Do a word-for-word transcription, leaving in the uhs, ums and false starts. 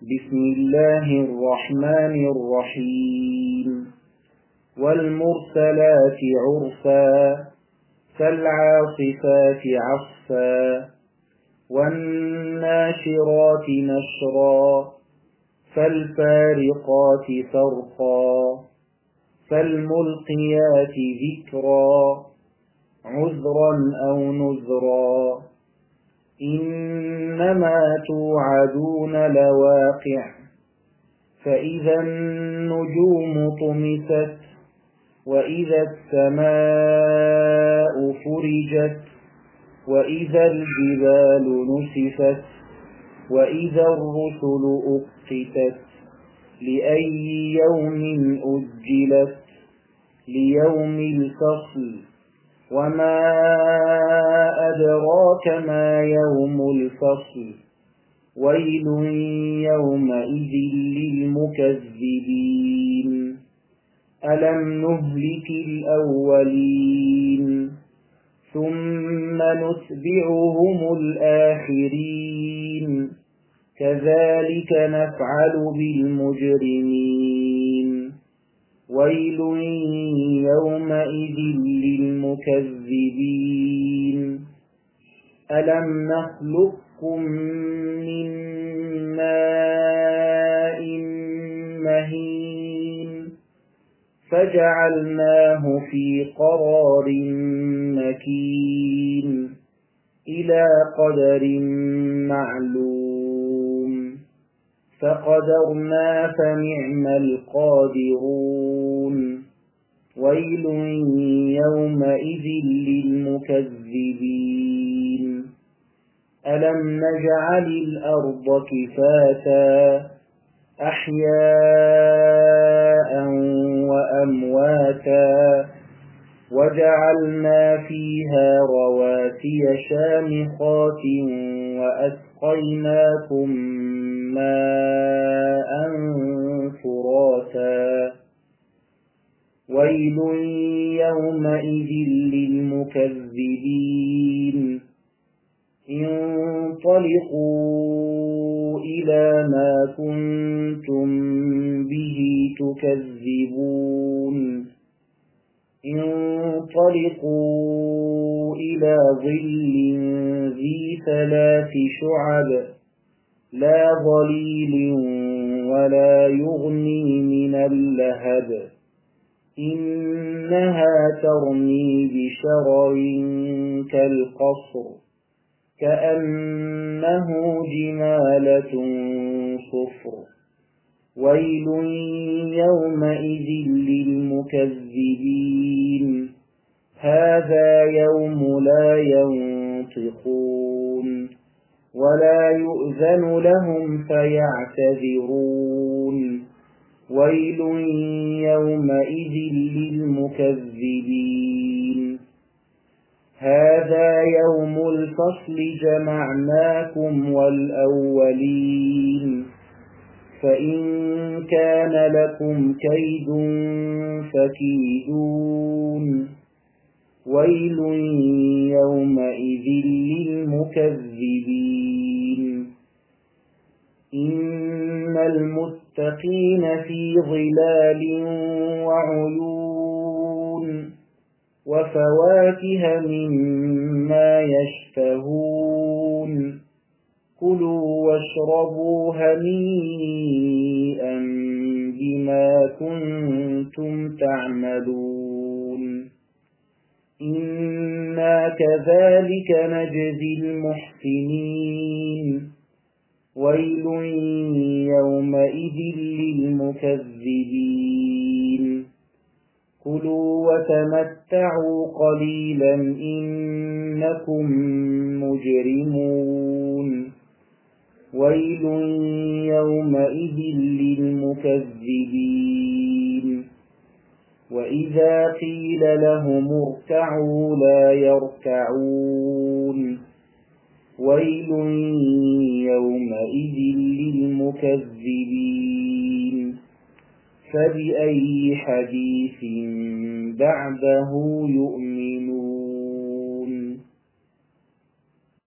بسم الله الرحمن الرحيم والمرسلات عرفا فالعاصفات عصفا والناشرات نشرا فالفارقات فرقا فالملقيات ذكرا عذرا أو نذرا إنما توعدون لواقع فإذا النجوم طمست وإذا السماء فرجت وإذا الجبال نسفت وإذا الرسل أقتت لأي يوم أجلت ليوم الفصل وما أدراك ما يوم الفصل ويل يومئذ للمكذبين ألم نهلك الأولين ثم نتبعهم الآخرين كذلك نفعل بالمجرمين ويل يومئذ للمكذبين ألم نخلقكم من ماء مهين فجعلناه في قرار مكين إلى قدر معلوم فقدرنا فنعم القادرون ويل يومئذ للمكذبين ألم نجعل الأرض كفاتا أحياء وأمواتا وجعلنا فيها رواسي شامخات وأسقيناكم ماء فراتا ويل يومئذ للمكذبين انطلقوا إلى ما كنتم به تكذبون انطلقوا إلى ظل ذي ثلاث شعب لا ظليل ولا يغني من اللهب إنها ترمي بشرر كالقصر كأنه جمالة صفر ويل يومئذ للمكذبين هذا يوم لا ينطقون ولا يؤذن لهم فيعتذرون ويل يومئذ للمكذبين هذا يوم الفصل جمعناكم والأولين فإن كان لكم كيد فكيدون ويل يومئذ للمكذبين إن المتقين في ظلال وعيون وفواكه مما يشتهون كلوا واشربوا هنيئا بما كنتم تعملون إنا كذلك نجزي المحسنين ويل يومئذ للمكذبين كلوا وتمتعوا قليلا إنكم مجرمون ويل يومئذ للمكذبين وإذا قيل لهم اركعوا لا يركعون ويل يومئذ للمكذبين فبأي حديث بعده يؤمنون